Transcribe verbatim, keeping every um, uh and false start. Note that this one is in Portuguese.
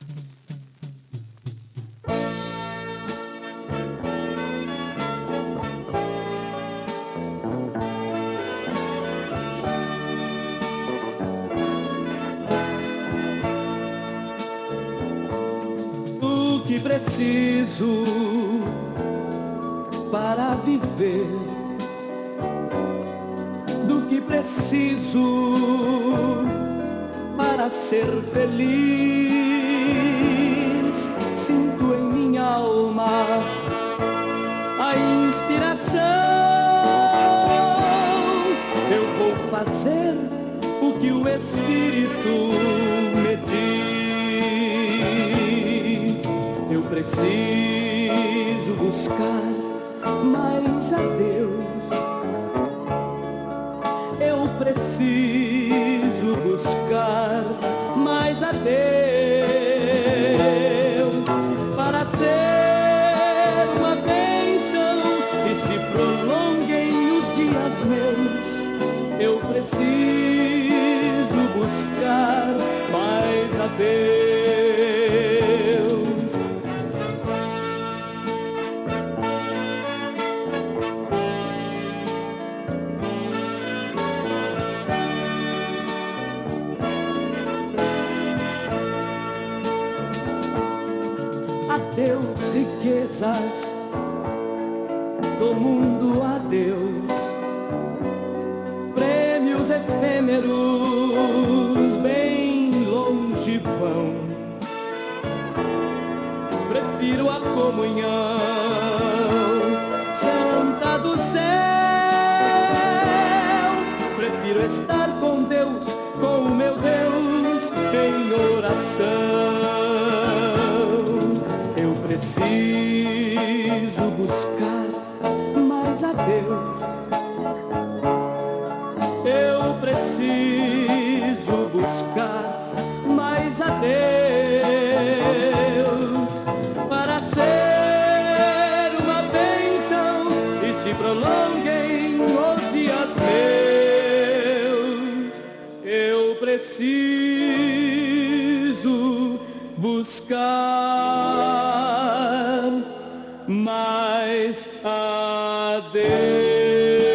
O que preciso para viver, do que preciso para ser feliz. Sinto em minha alma a inspiração. Eu vou fazer o que o Espírito me diz. Eu preciso buscar mais a Deus. Eu preciso buscar mais a Deus para ser uma bênção e se prolonguem os dias meus. Eu preciso buscar mais a Deus. Adeus, riquezas do mundo, adeus, prêmios efêmeros bem longe vão. Prefiro a comunhão santa do céu. Prefiro estar com Deus, com o meu Deus, em oração. Eu preciso buscar mais a Deus. Eu preciso buscar mais a Deus para ser uma bênção e se prolonguem os dias meus. Eu preciso buscar mais a Deus.